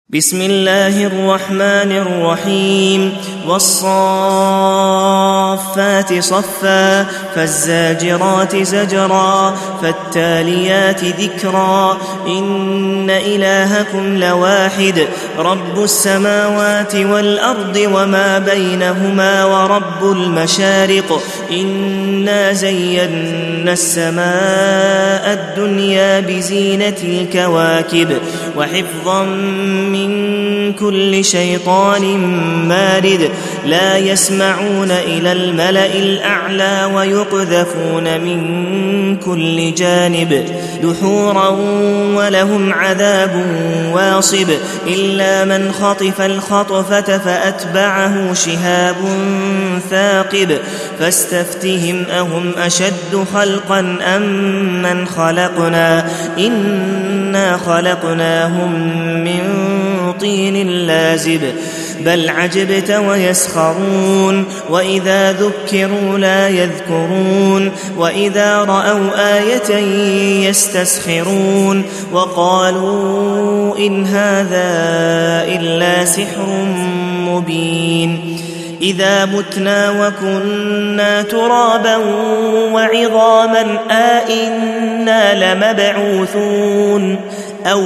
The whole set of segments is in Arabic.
بسم الله الرحمن الرحيم والصافات صفا فالزاجرات زجرا فالتاليات ذكرا إن إلهكم لواحد رب السماوات والأرض وما بينهما ورب المشارق إنا زينا السماء الدنيا بزينة الكواكب وحفظا من كل شيطان مارد لا يسمعون إلى الملأ الأعلى ويقذفون من كل جانب دحورا ولهم عذاب واصب إلا من خطف الخطفة فأتبعه شهاب ثاقب فاستفتهم أهم أشد خلقا أم من خلقنا إنا خلقناهم من طين لازب بل عجبت ويسخرون وإذا ذكروا لا يذكرون وإذا رأوا آية يستسخرون وقالوا إن هذا إلا سحر مبين إذا متنا وكنا ترابا وعظاما أئنا لمبعوثون أو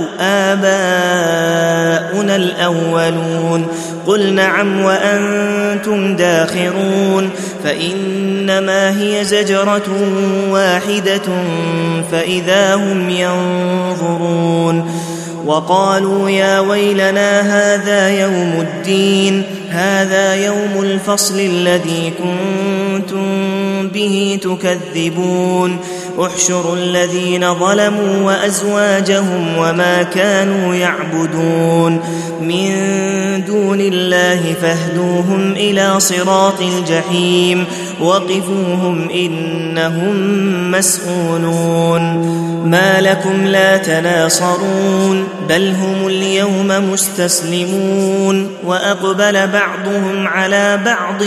آباؤنا الأولون قل نعم وأنتم داخرون فإنما هي زجرة واحدة فإذا هم ينظرون وقالوا يا ويلنا هذا يوم الدين هذا يوم الفصل الذي كنتم به تكذبون احشروا الذين ظلموا وأزواجهم وما كانوا يعبدون من دون الله فاهدوهم إلى صراط الجحيم وقفوهم إنهم مسؤولون ما لكم لا تناصرون بل هم اليوم مستسلمون وأقبل بعضهم على بعض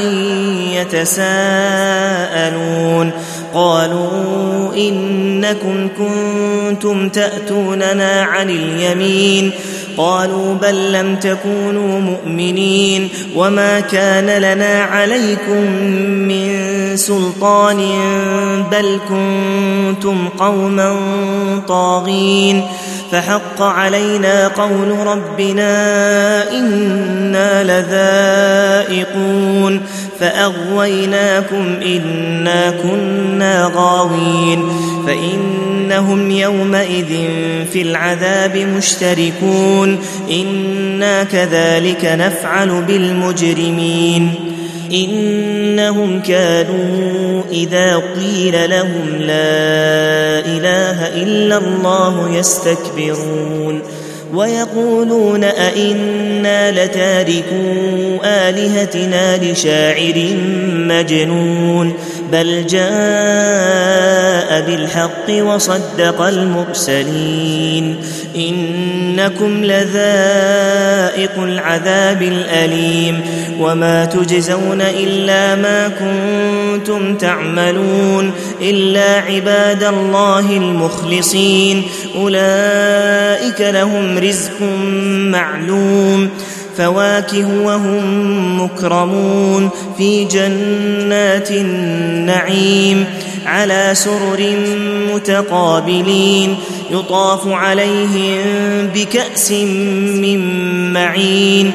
يتساءلون قالوا إنكم كنتم تأتوننا عن اليمين قالوا بل لم تكونوا مؤمنين وما كان لنا عليكم من سلطان بل كنتم قوما طاغين فحق علينا قول ربنا إنا لذائقون فأغويناكم إنا كنا غاوين فإنهم يومئذ في العذاب مشتركون إنا كذلك نفعل بالمجرمين إنهم كانوا إذا قيل لهم لا إله إلا الله يستكبرون ويقولون أئنا لتاركو آلهتنا لشاعر مجنون بل جاء بالحق وصدق المرسلين إنكم لذائق العذاب الأليم وما تجزون إلا ما كنتم تعملون إلا عباد الله المخلصين أولئك لهم رزق معلوم فواكه وهم مكرمون في جنات النعيم على سرر متقابلين يطاف عليهم بكأس من معين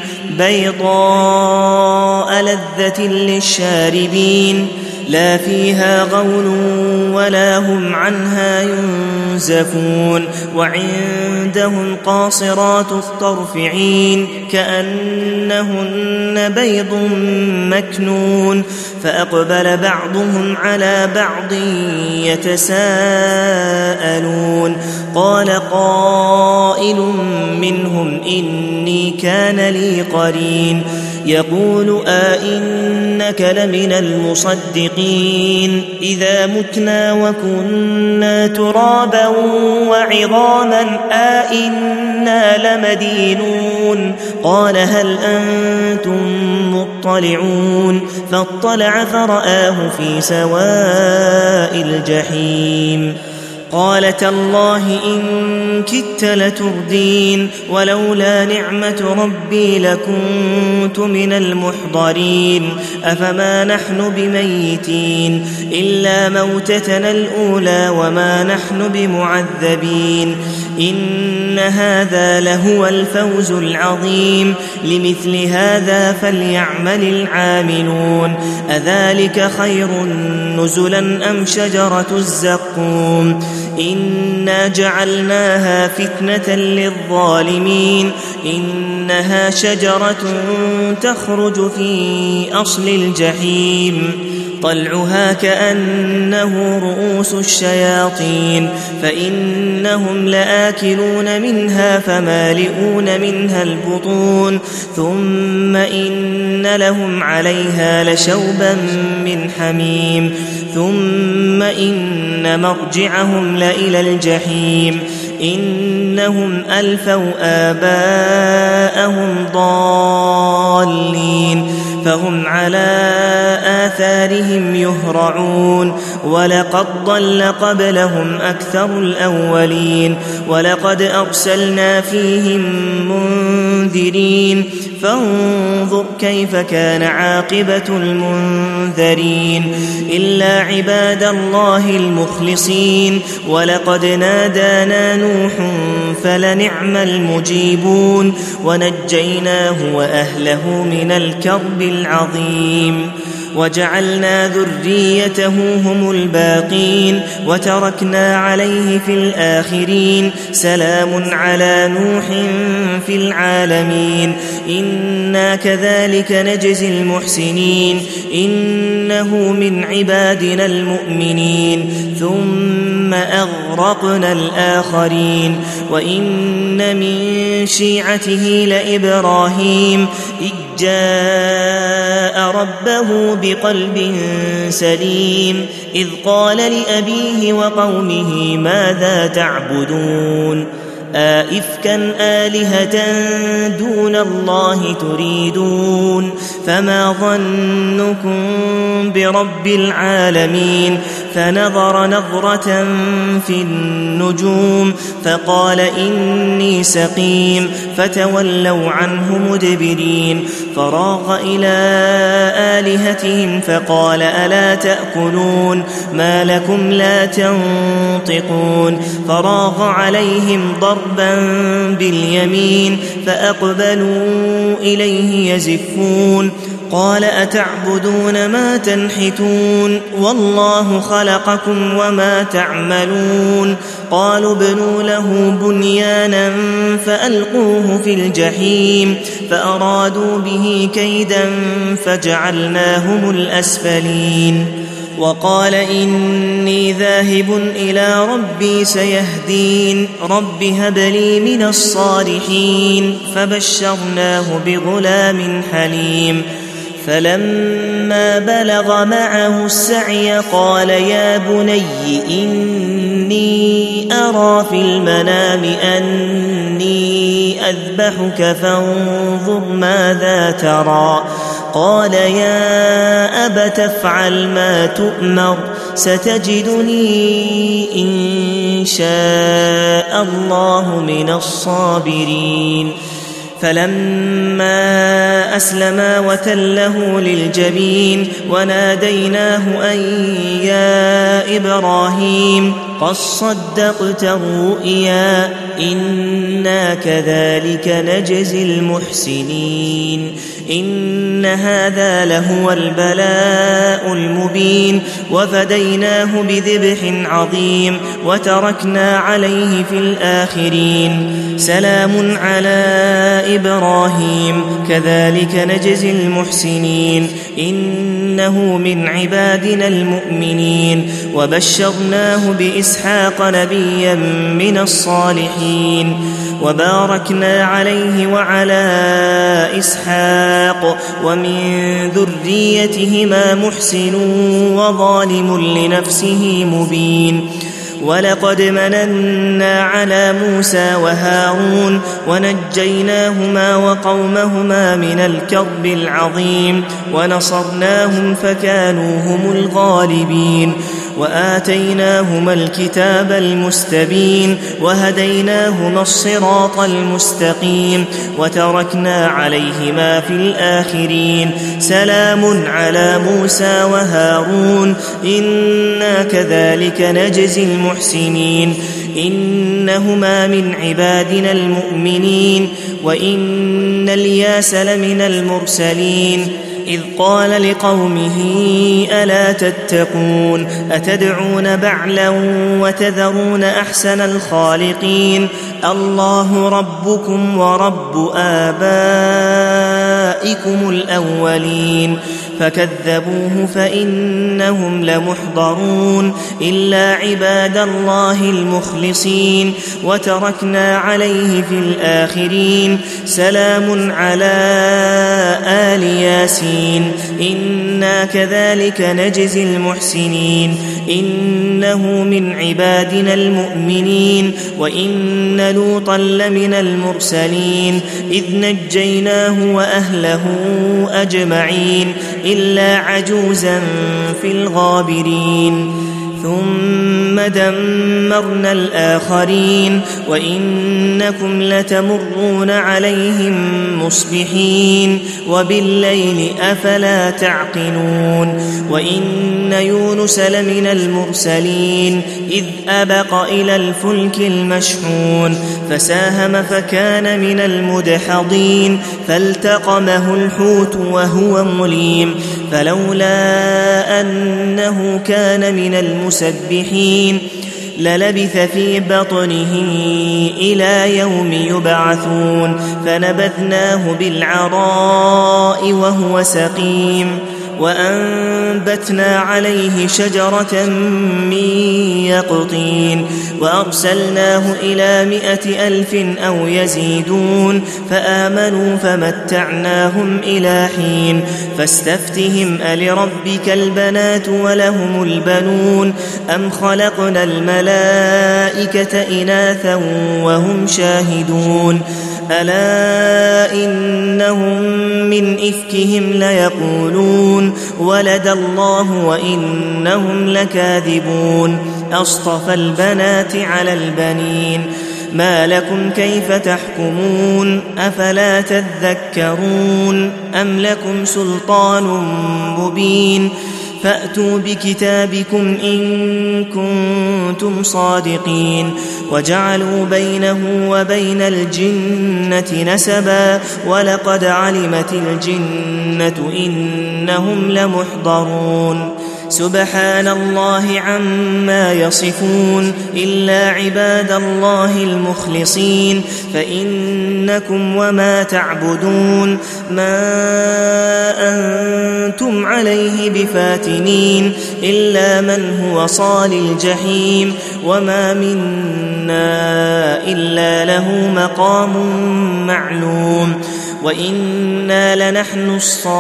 بيضاء لذة للشاربين لا فيها غول ولا هم عنها ينزفون وعندهم قاصرات الطرف عين كأنهن بيض مكنون فأقبل بعضهم على بعض يتساءلون قال قائل منهم إني كان لي قرين يقول أئنك لمن المصدقين إذا متنا وكنا ترابا وعظاما أئنا لمدينون قال هل أنتم مطلعون فاطلع فرآه في سواء الجحيم قال تالله إن كدت لتردين ولولا نعمة ربي لكنت من المحضرين أفما نحن بميتين إلا موتتنا الأولى وما نحن بمعذبين إن هذا لهو الفوز العظيم لمثل هذا فليعمل العاملون أذلك خير نزلا أم شجرة الزقوم إنا جعلناها فتنة للظالمين إنها شجرة تخرج في أصل الجحيم طلعها كأنه رؤوس الشياطين فإنهم لآكلون منها فمالئون منها البطون ثم إن لهم عليها لشوبا من حميم ثم إن مرجعهم لإلى الجحيم إنهم ألفوا آباءهم ضالين فهم على آثارهم يهرعون ولقد ضل قبلهم أكثر الأولين ولقد أرسلنا فيهم منذرين فانظر كيف كان عاقبة المنذرين إلا عباد الله المخلصين ولقد نادانا نوح فلنعم المجيبون ونجيناه وأهله من الكرب العظيم وجعلنا ذريته هم الباقين وتركنا عليه في الآخرين سلام على نوح في العالمين إنا كذلك نجزي المحسنين إنه من عبادنا المؤمنين ثم أغرقنا الآخرين وإن من شيعته لإبراهيم إذ جاء ربه بقلب سليم إذ قال لأبيه وقومه ماذا تعبدون أئفكا آلهة دون الله تريدون فما ظنكم برب العالمين فنظر نظرة في النجوم فقال إني سقيم فتولوا عنه مدبرين فراغ إلى آلهتهم فقال ألا تأكلون ما لكم لا تنطقون فراغ عليهم ضربا باليمين فأقبلوا إليه يزفون قال أتعبدون ما تنحتون والله خلقكم وما تعملون قالوا ابنوا له بنيانا فألقوه في الجحيم فأرادوا به كيدا فجعلناهم الأسفلين وقال إني ذاهب إلى ربي سيهدين رب هب لي من الصالحين فبشرناه بغلام حليم فلما بلغ معه السعي قال يا بني إني أرى في المنام أني أذبحك فانظر ماذا ترى قال يا أبت افعل ما تؤمر ستجدني إن شاء الله من الصابرين فلما أسلما وتله للجبين وناديناه أن يا إبراهيم قد صدقت الرؤيا إنا كذلك نجزي المحسنين إن هذا لهو البلاء المبين وفديناه بذبح عظيم وتركنا عليه في الآخرين سلام على إبراهيم كذلك نجزي المحسنين إنه من عبادنا المؤمنين وبشرناه بإسحاق نبيا من الصالحين وباركنا عليه وعلى إسحاق ومن ذريتهما محسن وظالم لنفسه مبين ولقد مننا على موسى وهارون ونجيناهما وقومهما من الكرب العظيم ونصرناهم فكانوا هم الغالبين وآتيناهما الكتاب المستبين وهديناهما الصراط المستقيم وتركنا عليهما في الآخرين سلام على موسى وهارون إنا كذلك نجزي المحسنين إنهما من عبادنا المؤمنين وإن الياس لمن المرسلين إذ قال لقومه ألا تتقون أتدعون بعلا وتذرون أحسن الخالقين الله ربكم ورب آبائكم الأولين فكذبوه فإنهم لمحضرون إلا عباد الله المخلصين وتركنا عليه في الآخرين سلام على آل ياسين إنا كذلك نجزي المحسنين إنه من عبادنا المؤمنين وإن لوطا لمن المرسلين إذ نجيناه وأهله أجمعين إلا عجوزا في الغابرين ثم دمرنا الآخرين وإنكم لتمرون عليهم مصبحين وبالليل أفلا تعقلون وإن يونس لمن المرسلين إذ أبق إلى الفلك المشحون فساهم فكان من المدحضين فالتقمه الحوت وهو مليم فلولا أنه كان من المسبحين للبث في بطنه إلى يوم يبعثون فنبذناه بالعراء وهو سقيم وأنبتنا عليه شجرة من يقطين وأرسلناه إلى 100,000 أو يزيدون فآمنوا فمتعناهم إلى حين فاستفتهم ألربك البنات ولهم البنون أم خلقنا الملائكة إناثا وهم شاهدون ألا إنهم من إفكهم ليقولون ولد الله وإنهم لكاذبون أصطفى البنات على البنين ما لكم كيف تحكمون أفلا تذكرون أم لكم سلطان مبين فأتوا بكتابكم إن كنتم صادقين وجعلوا بينه وبين الجنة نسبا ولقد علمت الجنة إنهم لمحضرون سبحان الله عما يصفون إلا عباد الله المخلصين فإنكم وما تعبدون ما أنتم عليه بفاتنين إلا من هو صال الجحيم وما منا إلا له مقام معلوم وإنا لنحن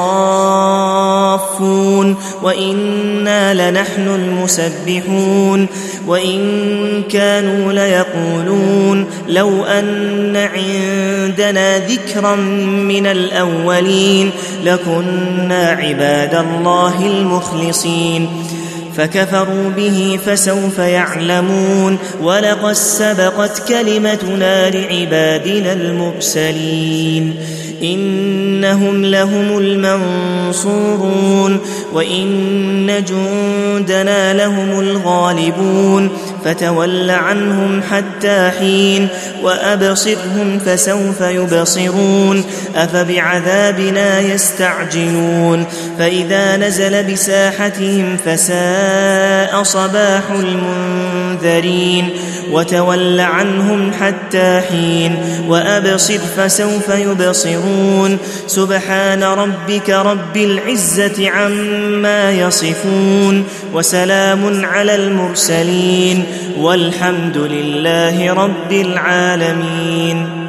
الصافون وإنا لنحن المسبحون وإن كانوا ليقولون لو أن عندنا ذكرا من الأولين لكنا عباد الله المخلصين فكفروا به فسوف يعلمون ولقد سبقت كلمتنا لعبادنا المرسلين إنهم لهم المنصورون وإن جندنا لهم الغالبون فتول عنهم حتى حين وأبصرهم فسوف يبصرون أفبعذابنا يستعجلون فإذا نزل بساحتهم فساء صباح المنذرين وتول عنهم حتى حين وأبصر فسوف يبصرون سبحان ربك رب العزة عما يصفون وسلام على المرسلين والحمد لله رب العالمين.